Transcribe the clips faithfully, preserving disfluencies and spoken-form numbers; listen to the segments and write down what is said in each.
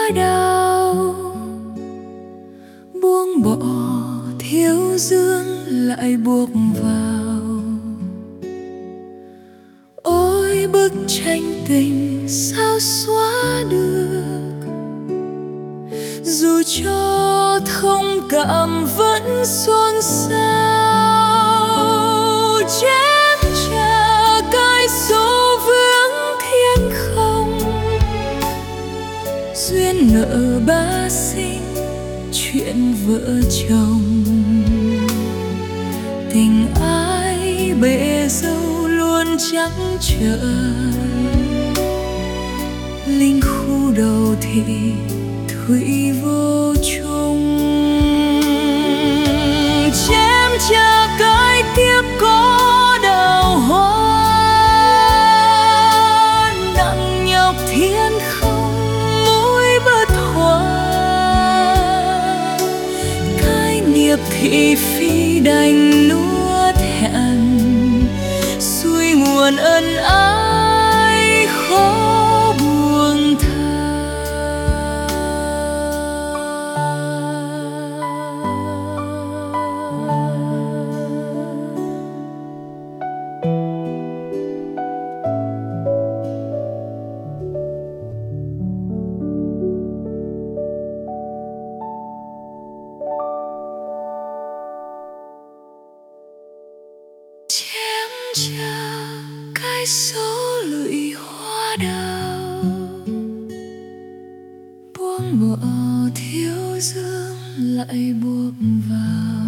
hoa đào, buông bỏ thiếu dương lại buộc vào. Ôi bức tranh tình sao xóa được, dù cho thông cảm vẫn xôn xao. Chém trả cái số vướng thiên không, duyên nợ ba sinh chuyện vợ chồng. Tình ai bể dâu luôn trắng trợn, linh khu đầu thì thủy vô chung. Chém trả cái kiếp có đào hoa, nặng nhọc thiên không mũi bất hòa. Cái nghiệp thị phi đành nuốt hẹn, xuôi nguồn ân ái khó buông tha. Chém trả cái số lụy hoa đào, buông bỏ thiếu dương lại buộc vào.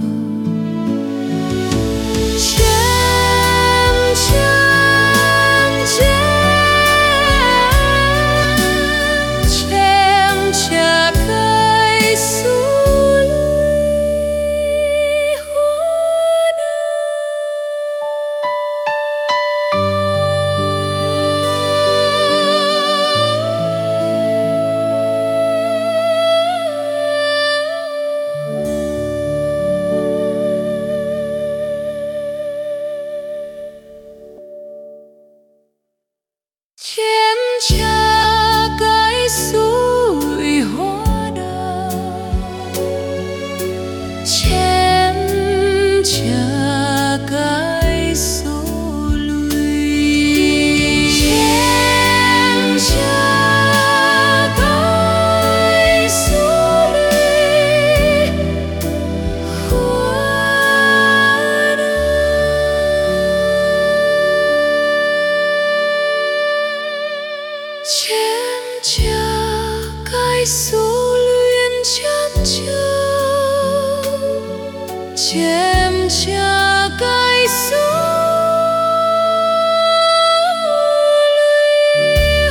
Chém chém chém chém trả cái số lụy hoa đào. Chém trả cái xuôi hoa đào, chém trả cái số lụy. Chém trả cái số lụy hoa đào. Chém trả cái số luyến chăn trở, chém trả cái số lụy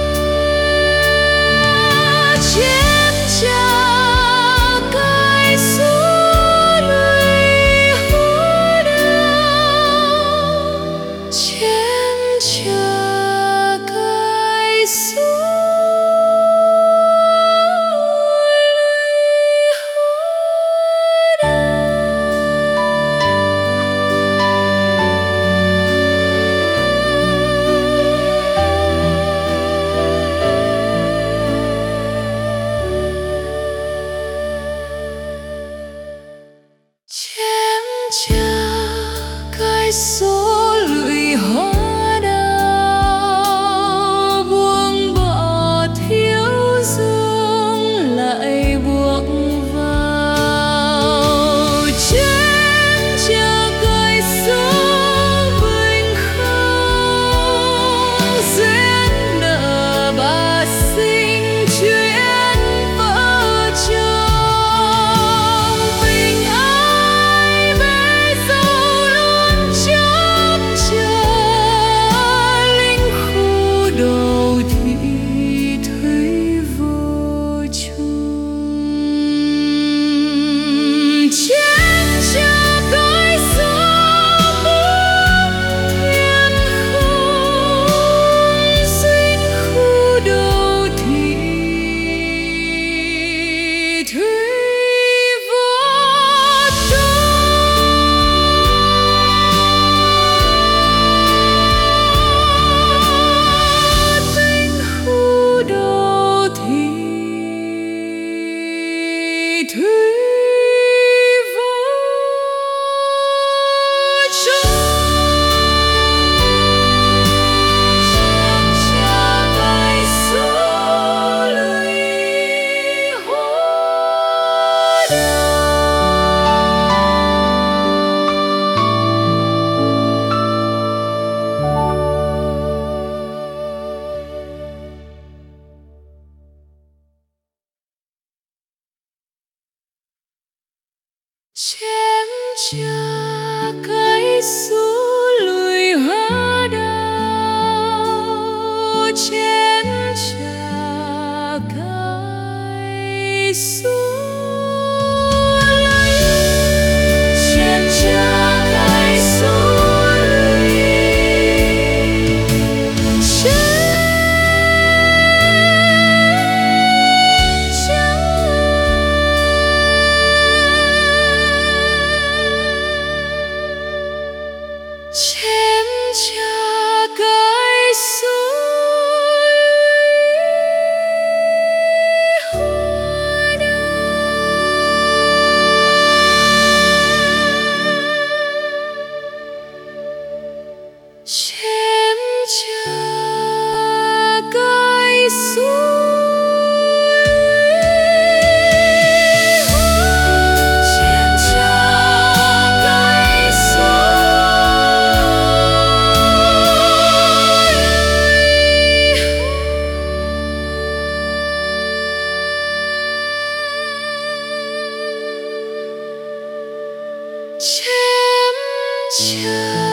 hoa. Chém trả cái số lụy hoa đào, chém trả cái số lụy hoa đào. chém cha cái số lùi hoa đào chém cha cái số chém cha cái số chém cha cái suối hoa đào chém cha cái suối chém cha